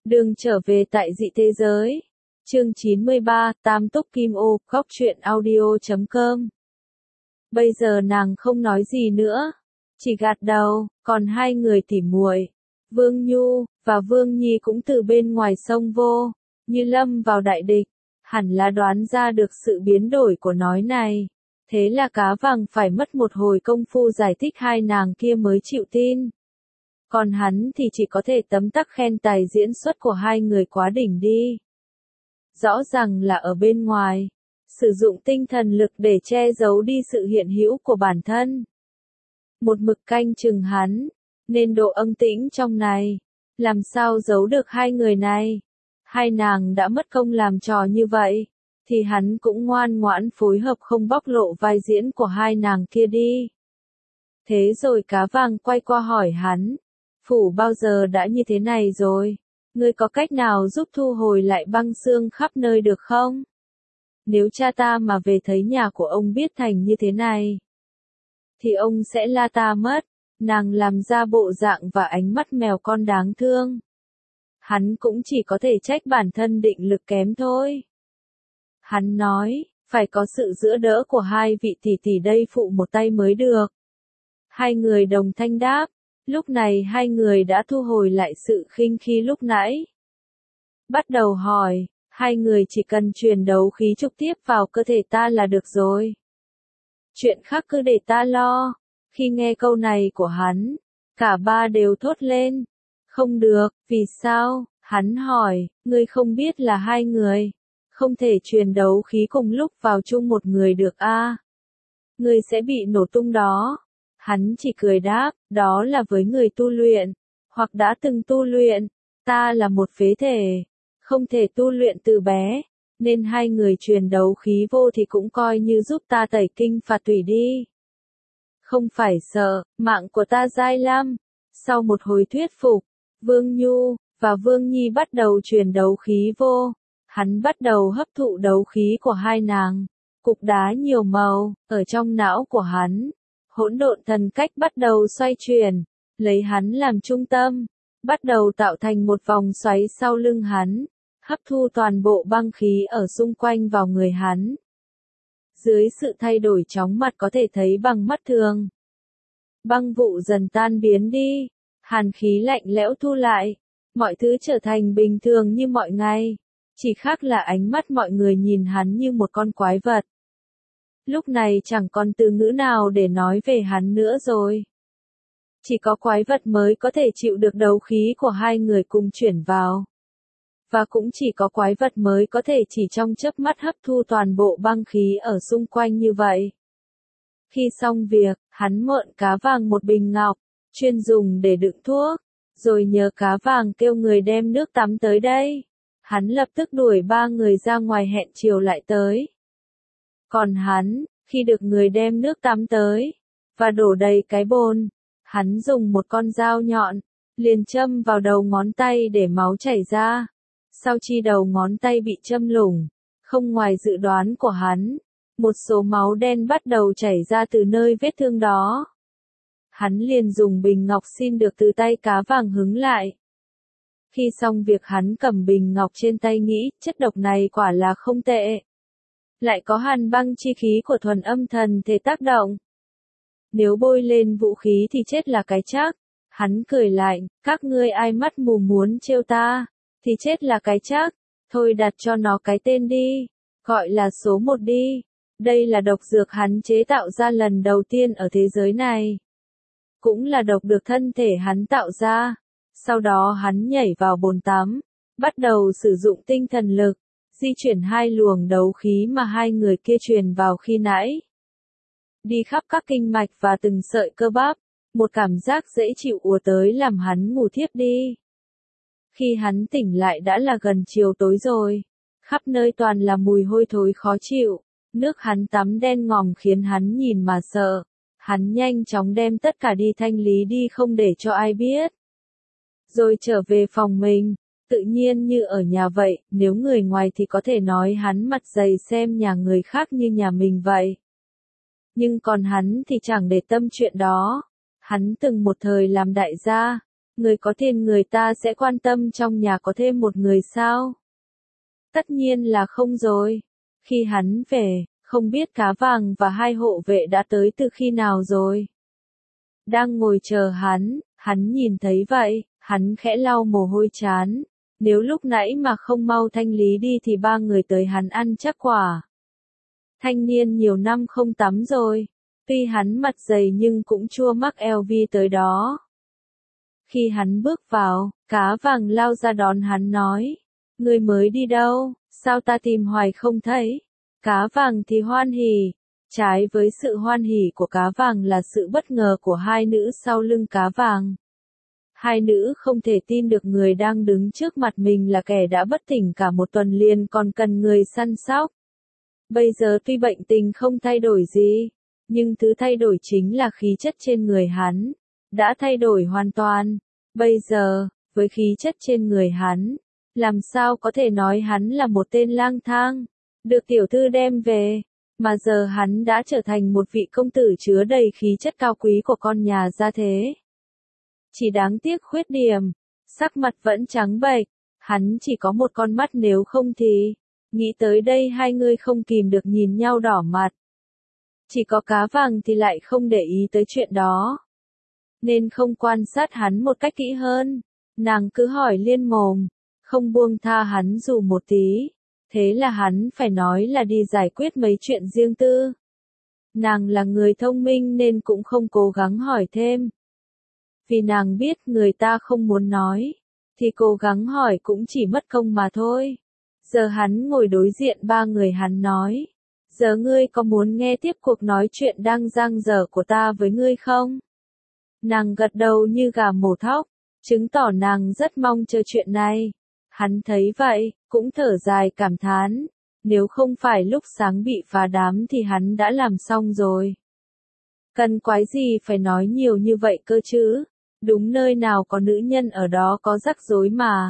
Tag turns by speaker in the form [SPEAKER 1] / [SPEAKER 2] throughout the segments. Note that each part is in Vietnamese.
[SPEAKER 1] Đường trở về tại dị thế giới. Chương 93, Tam Túc Kim Ô, Góc truyện audio.com. Bây giờ nàng không nói gì nữa, chỉ gật đầu, còn hai người tỉ muội, Vương Nhu và Vương Nhi cũng từ bên ngoài sông vô, như lâm vào đại địch, hẳn là đoán ra được sự biến đổi của nói này. Thế là Cá Vàng phải mất một hồi công phu giải thích hai nàng kia mới chịu tin. Còn hắn thì chỉ có thể tấm tắc khen tài diễn xuất của hai người quá đỉnh đi. Rõ ràng là ở bên ngoài, sử dụng tinh thần lực để che giấu đi sự hiện hữu của bản thân. Một mực canh chừng hắn, nên độ âm tĩnh trong này, làm sao giấu được hai người này. Hai nàng đã mất công làm trò như vậy, thì hắn cũng ngoan ngoãn phối hợp không bóc lộ vai diễn của hai nàng kia đi. Thế rồi Cá Vàng quay qua hỏi hắn, phủ bao giờ đã như thế này rồi, ngươi có cách nào giúp thu hồi lại băng xương khắp nơi được không? Nếu cha ta mà về thấy nhà của ông biết thành như thế này, thì ông sẽ la ta mất. Nàng làm ra bộ dạng và ánh mắt mèo con đáng thương. Hắn cũng chỉ có thể trách bản thân định lực kém thôi. Hắn nói, phải có sự giữa đỡ của hai vị tỷ tỷ đây phụ một tay mới được. Hai người đồng thanh đáp, lúc này hai người đã thu hồi lại sự khinh khi lúc nãy. Bắt đầu hỏi, hai người chỉ cần truyền đấu khí trực tiếp vào cơ thể ta là được rồi. Chuyện khác cứ để ta lo. Khi nghe câu này của hắn, cả ba đều thốt lên. Không được, vì sao? Hắn hỏi, ngươi không biết là hai người không thể truyền đấu khí cùng lúc vào chung một người được a? Ngươi sẽ bị nổ tung đó. Hắn chỉ cười đáp, đó là với người tu luyện, hoặc đã từng tu luyện. Ta là một phế thể, không thể tu luyện từ bé, nên hai người truyền đấu khí vô thì cũng coi như giúp ta tẩy kinh phạt tủy đi. Không phải sợ, mạng của ta dai lắm. Sau một hồi thuyết phục, Vương Nhu và Vương Nhi bắt đầu truyền đấu khí vô. Hắn bắt đầu hấp thụ đấu khí của hai nàng. Cục đá nhiều màu, ở trong não của hắn. Hỗn độn thần cách bắt đầu xoay chuyển, lấy hắn làm trung tâm, bắt đầu tạo thành một vòng xoáy sau lưng hắn, hấp thu toàn bộ băng khí ở xung quanh vào người hắn. Dưới sự thay đổi chóng mặt có thể thấy bằng mắt thường, băng vụ dần tan biến đi, hàn khí lạnh lẽo thu lại, mọi thứ trở thành bình thường như mọi ngày, chỉ khác là ánh mắt mọi người nhìn hắn như một con quái vật. Lúc này chẳng còn từ ngữ nào để nói về hắn nữa rồi. Chỉ có quái vật mới có thể chịu được đấu khí của hai người cùng chuyển vào. Và cũng chỉ có quái vật mới có thể chỉ trong chớp mắt hấp thu toàn bộ băng khí ở xung quanh như vậy. Khi xong việc, hắn mượn Cá Vàng một bình ngọc, chuyên dùng để đựng thuốc, rồi nhờ Cá Vàng kêu người đem nước tắm tới đây. Hắn lập tức đuổi ba người ra ngoài hẹn chiều lại tới. Còn hắn, khi được người đem nước tắm tới, và đổ đầy cái bồn, hắn dùng một con dao nhọn, liền châm vào đầu ngón tay để máu chảy ra. Sau khi đầu ngón tay bị châm lủng, không ngoài dự đoán của hắn, một số máu đen bắt đầu chảy ra từ nơi vết thương đó. Hắn liền dùng bình ngọc xin được từ tay Cá Vàng hứng lại. Khi xong việc hắn cầm bình ngọc trên tay nghĩ, chất độc này quả là không tệ. Lại có hàn băng chi khí của thuần âm thần thể tác động. Nếu bôi lên vũ khí thì chết là cái chắc. Hắn cười lại, các ngươi ai mắt mù muốn trêu ta, thì chết là cái chắc. Thôi đặt cho nó cái tên đi, gọi là số 1 đi. Đây là độc dược hắn chế tạo ra lần đầu tiên ở thế giới này. Cũng là độc được thân thể hắn tạo ra. Sau đó hắn nhảy vào bồn tắm, bắt đầu sử dụng tinh thần lực, di chuyển hai luồng đấu khí mà hai người kia truyền vào khi nãy. Đi khắp các kinh mạch và từng sợi cơ bắp, một cảm giác dễ chịu ùa tới làm hắn ngủ thiếp đi. Khi hắn tỉnh lại đã là gần chiều tối rồi, khắp nơi toàn là mùi hôi thối khó chịu, nước hắn tắm đen ngòm khiến hắn nhìn mà sợ. Hắn nhanh chóng đem tất cả đi thanh lý đi không để cho ai biết. Rồi trở về phòng mình, tự nhiên như ở nhà vậy, nếu người ngoài thì có thể nói hắn mặt dày xem nhà người khác như nhà mình vậy. Nhưng còn hắn thì chẳng để tâm chuyện đó. Hắn từng một thời làm đại gia, Người có tiền người ta sẽ quan tâm trong nhà có thêm một người sao? Tất nhiên là không rồi. Khi hắn về, không biết Cá Vàng và hai hộ vệ đã tới từ khi nào rồi. Đang ngồi chờ hắn nhìn thấy vậy, hắn khẽ lau mồ hôi trán. Nếu lúc nãy mà không mau thanh lý đi thì ba người tới hắn ăn chắc quả. Thanh niên nhiều năm không tắm rồi. Tuy hắn mặt dày nhưng cũng chua mắc LV tới đó. Khi hắn bước vào, Cá Vàng lao ra đón hắn nói. Người mới đi đâu, sao ta tìm hoài không thấy? Cá Vàng thì hoan hỉ. Trái với sự hoan hỉ của Cá Vàng là sự bất ngờ của hai nữ sau lưng Cá Vàng. Hai nữ không thể tin được người đang đứng trước mặt mình là kẻ đã bất tỉnh cả một tuần liền còn cần người săn sóc. Bây giờ tuy bệnh tình không thay đổi gì, nhưng thứ thay đổi chính là khí chất trên người hắn. Đã thay đổi hoàn toàn. Bây giờ, với khí chất trên người hắn, làm sao có thể nói hắn là một tên lang thang, được tiểu thư đem về, mà giờ hắn đã trở thành một vị công tử chứa đầy khí chất cao quý của con nhà gia thế. Chỉ đáng tiếc khuyết điểm, sắc mặt vẫn trắng bệch, hắn chỉ có một con mắt nếu không thì, nghĩ tới đây hai người không kìm được nhìn nhau đỏ mặt. Chỉ có Cá Vàng thì lại không để ý tới chuyện đó. Nên không quan sát hắn một cách kỹ hơn, nàng cứ hỏi liên mồm, không buông tha hắn dù một tí. Thế là hắn phải nói là đi giải quyết mấy chuyện riêng tư. Nàng là người thông minh nên cũng không cố gắng hỏi thêm. Vì nàng biết người ta không muốn nói, thì cố gắng hỏi cũng chỉ mất công mà thôi. Giờ hắn ngồi đối diện ba người hắn nói. Giờ ngươi có muốn nghe tiếp cuộc nói chuyện đang dang dở của ta với ngươi không? Nàng gật đầu như gà mổ thóc, chứng tỏ nàng rất mong chờ chuyện này. Hắn thấy vậy, cũng thở dài cảm thán. Nếu không phải lúc sáng bị phá đám thì hắn đã làm xong rồi. Cần quái gì phải nói nhiều như vậy cơ chứ? Đúng nơi nào có nữ nhân ở đó có rắc rối mà.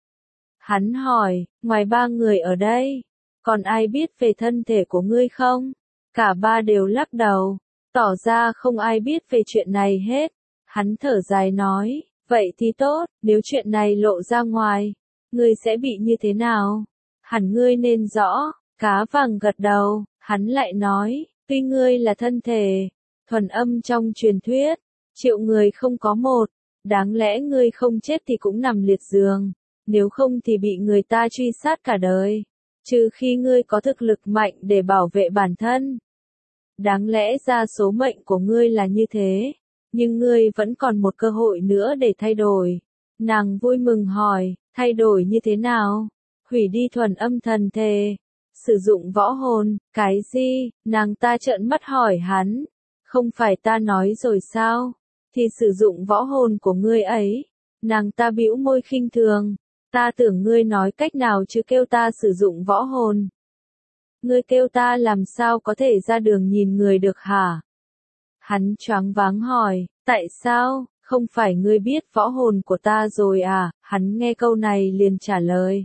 [SPEAKER 1] Hắn hỏi, ngoài ba người ở đây, còn ai biết về thân thể của ngươi không? Cả ba đều lắc đầu, tỏ ra không ai biết về chuyện này hết. Hắn thở dài nói, vậy thì tốt, nếu chuyện này lộ ra ngoài, ngươi sẽ bị như thế nào? Hẳn ngươi nên rõ. Cá Vàng gật đầu, hắn lại nói, tuy ngươi là thân thể, thuần âm trong truyền thuyết, triệu người không có một, đáng lẽ ngươi không chết thì cũng nằm liệt giường, nếu không thì bị người ta truy sát cả đời, trừ khi ngươi có thực lực mạnh để bảo vệ bản thân. Đáng lẽ ra số mệnh của ngươi là như thế, nhưng ngươi vẫn còn một cơ hội nữa để thay đổi. Nàng vui mừng hỏi, thay đổi như thế nào? Hủy đi thuần âm thần thể, sử dụng võ hồn, cái gì? Nàng ta trợn mắt hỏi hắn, không phải ta nói rồi sao? Thì sử dụng võ hồn của ngươi ấy. Nàng ta bĩu môi khinh thường, ta tưởng ngươi nói cách nào chứ kêu ta sử dụng võ hồn. Ngươi kêu ta làm sao có thể ra đường nhìn người được hả? Hắn choáng váng hỏi, tại sao, không phải ngươi biết võ hồn của ta rồi à? Hắn nghe câu này liền trả lời.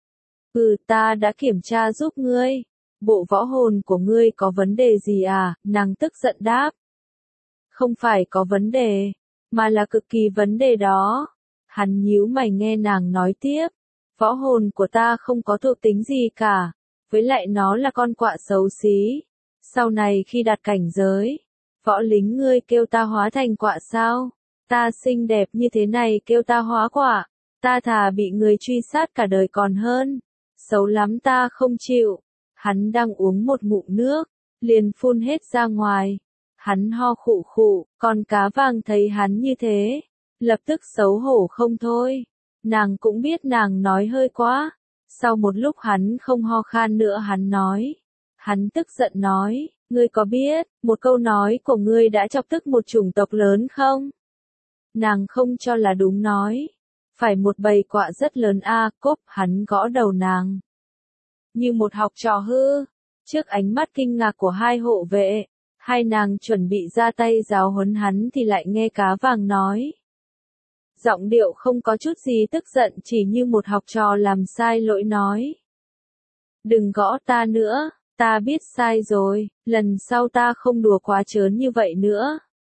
[SPEAKER 1] Ta đã kiểm tra giúp ngươi. Bộ võ hồn của ngươi có vấn đề gì à? Nàng tức giận đáp. Không phải có vấn đề, mà là cực kỳ vấn đề đó. Hắn nhíu mày nghe nàng nói tiếp. Võ hồn của ta không có thuộc tính gì cả. Với lại nó là con quạ xấu xí. Sau này khi đạt cảnh giới, võ lính ngươi kêu ta hóa thành quạ sao? Ta xinh đẹp như thế này kêu ta hóa quạ. Ta thà bị người truy sát cả đời còn hơn. Xấu lắm ta không chịu. Hắn đang uống một ngụm nước, liền phun hết ra ngoài. Hắn ho khụ khụ, còn Cá Vàng thấy hắn như thế, lập tức xấu hổ không thôi. Nàng cũng biết nàng nói hơi quá. Sau một lúc hắn không ho khan nữa hắn nói. Hắn tức giận nói, ngươi có biết, một câu nói của ngươi đã chọc tức một chủng tộc lớn không? Nàng không cho là đúng nói. Phải một bầy quạ rất lớn a, cốp, hắn gõ đầu nàng. Như một học trò hư. Trước ánh mắt kinh ngạc của hai hộ vệ, hai nàng chuẩn bị ra tay giáo huấn hắn thì lại nghe Cá Vàng nói. Giọng điệu không có chút gì tức giận, chỉ như một học trò làm sai lỗi nói. Đừng gõ ta nữa, ta biết sai rồi, lần sau ta không đùa quá trớn như vậy nữa.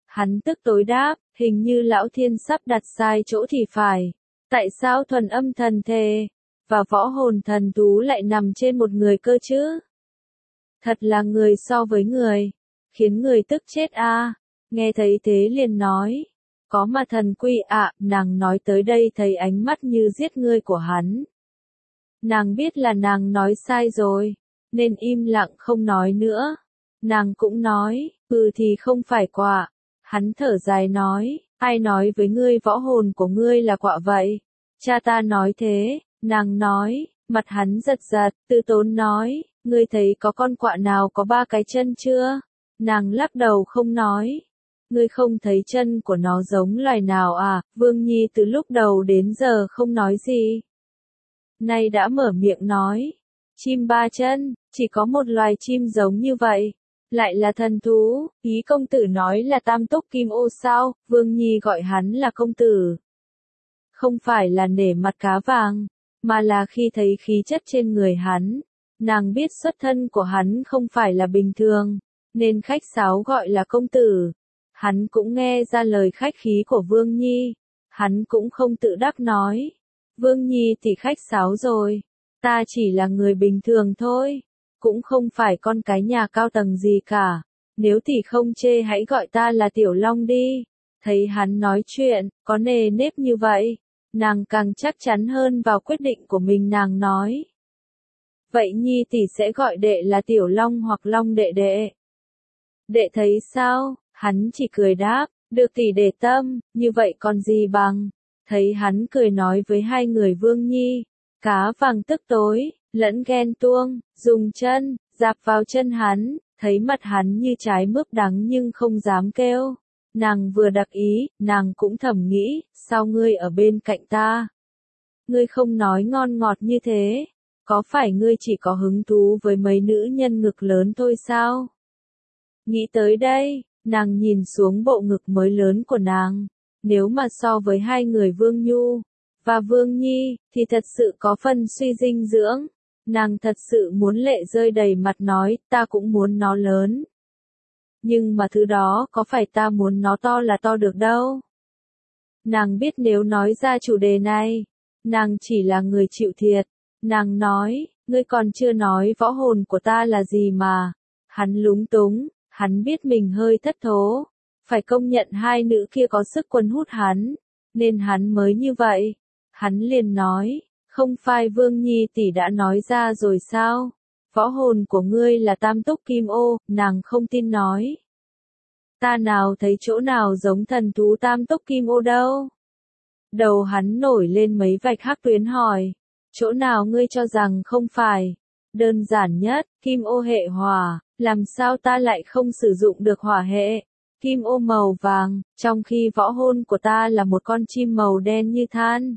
[SPEAKER 1] Hắn tức tối đáp, hình như lão thiên sắp đặt sai chỗ thì phải. Tại sao thuần âm thần thể và võ hồn thần thú lại nằm trên một người cơ chứ? Thật là người so với người, khiến người tức chết a. Nghe thấy thế liền nói, có mà thần quy ạ, nàng nói tới đây thấy ánh mắt như giết người của hắn. Nàng biết là nàng nói sai rồi, nên im lặng không nói nữa. Nàng cũng nói, thì không phải quạ. Hắn thở dài nói, ai nói với ngươi võ hồn của ngươi là quạ vậy? Cha ta nói thế, nàng nói, mặt hắn giật giật, Tư Tốn nói, ngươi thấy có con quạ nào có 3 cái chân chưa? Nàng lắc đầu không nói. Ngươi không thấy chân của nó giống loài nào à? Vương Nhi từ lúc đầu đến giờ không nói gì. Nay đã mở miệng nói, chim 3 chân, chỉ có một loài chim giống như vậy. Lại là thần thú, ý công tử nói là tam túc kim ô sao? Vương Nhi gọi hắn là công tử. Không phải là nể mặt cá vàng, mà là khi thấy khí chất trên người hắn. Nàng biết xuất thân của hắn không phải là bình thường, nên khách sáo gọi là công tử. Hắn cũng nghe ra lời khách khí của Vương Nhi. Hắn cũng không tự đắc nói. Vương Nhi thì khách sáo rồi. Ta chỉ là người bình thường thôi. Cũng không phải con cái nhà cao tầng gì cả. Nếu thì không chê hãy gọi ta là Tiểu Long đi. Thấy hắn nói chuyện, có nề nếp như vậy. Nàng càng chắc chắn hơn vào quyết định của mình. Nàng nói. Vậy Nhi tỷ sẽ gọi đệ là Tiểu Long hoặc Long đệ đệ. Đệ thấy sao? Hắn chỉ cười đáp, được tỷ để tâm, như vậy còn gì bằng. Thấy hắn cười nói với hai người Vương Nhi, cá vàng tức tối, lẫn ghen tuông, dùng chân, dạp vào chân hắn, thấy mặt hắn như trái mướp đắng nhưng không dám kêu. Nàng vừa đặc ý, nàng cũng thầm nghĩ, sao ngươi ở bên cạnh ta? Ngươi không nói ngon ngọt như thế, có phải ngươi chỉ có hứng thú với mấy nữ nhân ngực lớn thôi sao? Nghĩ tới đây, nàng nhìn xuống bộ ngực mới lớn của nàng. Nếu mà so với hai người Vương Nhu và Vương Nhi, thì thật sự có phần suy dinh dưỡng. Nàng thật sự muốn lệ rơi đầy mặt nói, ta cũng muốn nó lớn. Nhưng mà thứ đó có phải ta muốn nó to là to được đâu. Nàng biết nếu nói ra chủ đề này, nàng chỉ là người chịu thiệt. Nàng nói, ngươi còn chưa nói võ hồn của ta là gì mà. Hắn lúng túng, hắn biết mình hơi thất thố. Phải công nhận hai nữ kia có sức cuốn hút hắn, nên hắn mới như vậy. Hắn liền nói, không phải Vương Nhi tỷ đã nói ra rồi sao? Võ hồn của ngươi là tam túc kim ô, nàng không tin nói. Ta nào thấy chỗ nào giống thần thú tam túc kim ô đâu. Đầu hắn nổi lên mấy vạch hắc tuyến hỏi, chỗ nào ngươi cho rằng không phải? Đơn giản nhất, kim ô hệ hỏa, làm sao ta lại không sử dụng được hỏa hệ? Kim ô màu vàng, trong khi võ hồn của ta là một con chim màu đen như than.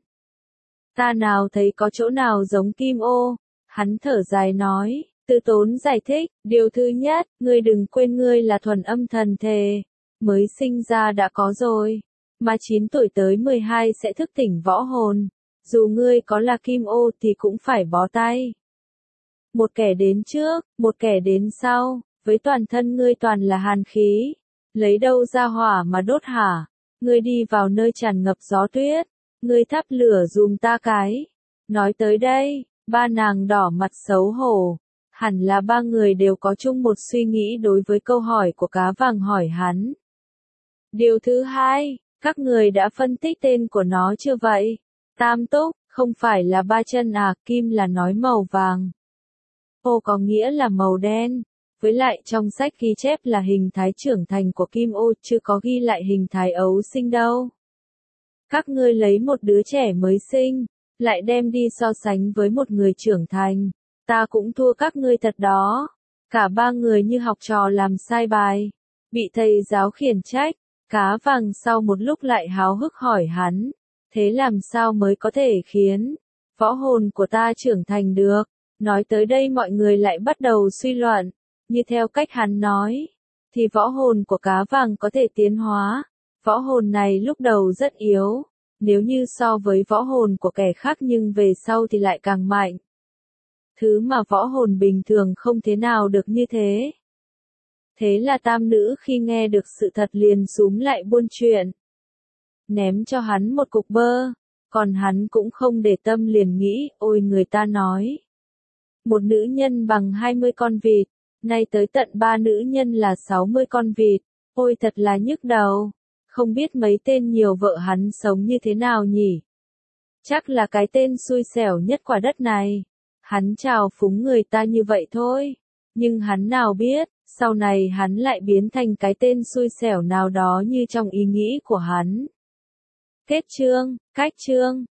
[SPEAKER 1] Ta nào thấy có chỗ nào giống kim ô? Hắn thở dài nói, Tư Tốn giải thích, điều thứ nhất, ngươi đừng quên ngươi là thuần âm thần thể, mới sinh ra đã có rồi, mà 9 tuổi tới 12 sẽ thức tỉnh võ hồn, dù ngươi có là kim ô thì cũng phải bó tay. Một kẻ đến trước, một kẻ đến sau, với toàn thân ngươi toàn là hàn khí. Lấy đâu ra hỏa mà đốt hả? Ngươi đi vào nơi tràn ngập gió tuyết. Ngươi thắp lửa dùm ta cái. Nói tới đây, ba nàng đỏ mặt xấu hổ. Hẳn là ba người đều có chung một suy nghĩ đối với câu hỏi của cá vàng hỏi hắn. Điều thứ hai, các người đã phân tích tên của nó chưa vậy? Tam túc, không phải là 3 chân à, kim là nói màu vàng. Ô có nghĩa là màu đen. Với lại trong sách ghi chép là hình thái trưởng thành của kim ô, chưa có ghi lại hình thái ấu sinh đâu. Các ngươi lấy một đứa trẻ mới sinh, lại đem đi so sánh với một người trưởng thành. Ta cũng thua các ngươi thật đó. Cả ba người như học trò làm sai bài. Bị thầy giáo khiển trách. Cá vàng sau một lúc lại háo hức hỏi hắn. Thế làm sao mới có thể khiến võ hồn của ta trưởng thành được? Nói tới đây mọi người lại bắt đầu suy luận. Như theo cách hắn nói, thì võ hồn của cá vàng có thể tiến hóa. Võ hồn này lúc đầu rất yếu, nếu như so với võ hồn của kẻ khác nhưng về sau thì lại càng mạnh. Thứ mà võ hồn bình thường không thế nào được như thế. Thế là tam nữ khi nghe được sự thật liền xúm lại buôn chuyện. Ném cho hắn một cục bơ, còn hắn cũng không để tâm liền nghĩ, ôi người ta nói. Một nữ nhân bằng 20 con vịt, nay tới tận 3 nữ nhân là 60 con vịt, ôi thật là nhức đầu. Không biết mấy tên nhiều vợ hắn sống như thế nào nhỉ? Chắc là cái tên xui xẻo nhất quả đất này. Hắn chào phúng người ta như vậy thôi. Nhưng hắn nào biết, sau này hắn lại biến thành cái tên xui xẻo nào đó như trong ý nghĩ của hắn. Kết chương, cách chương.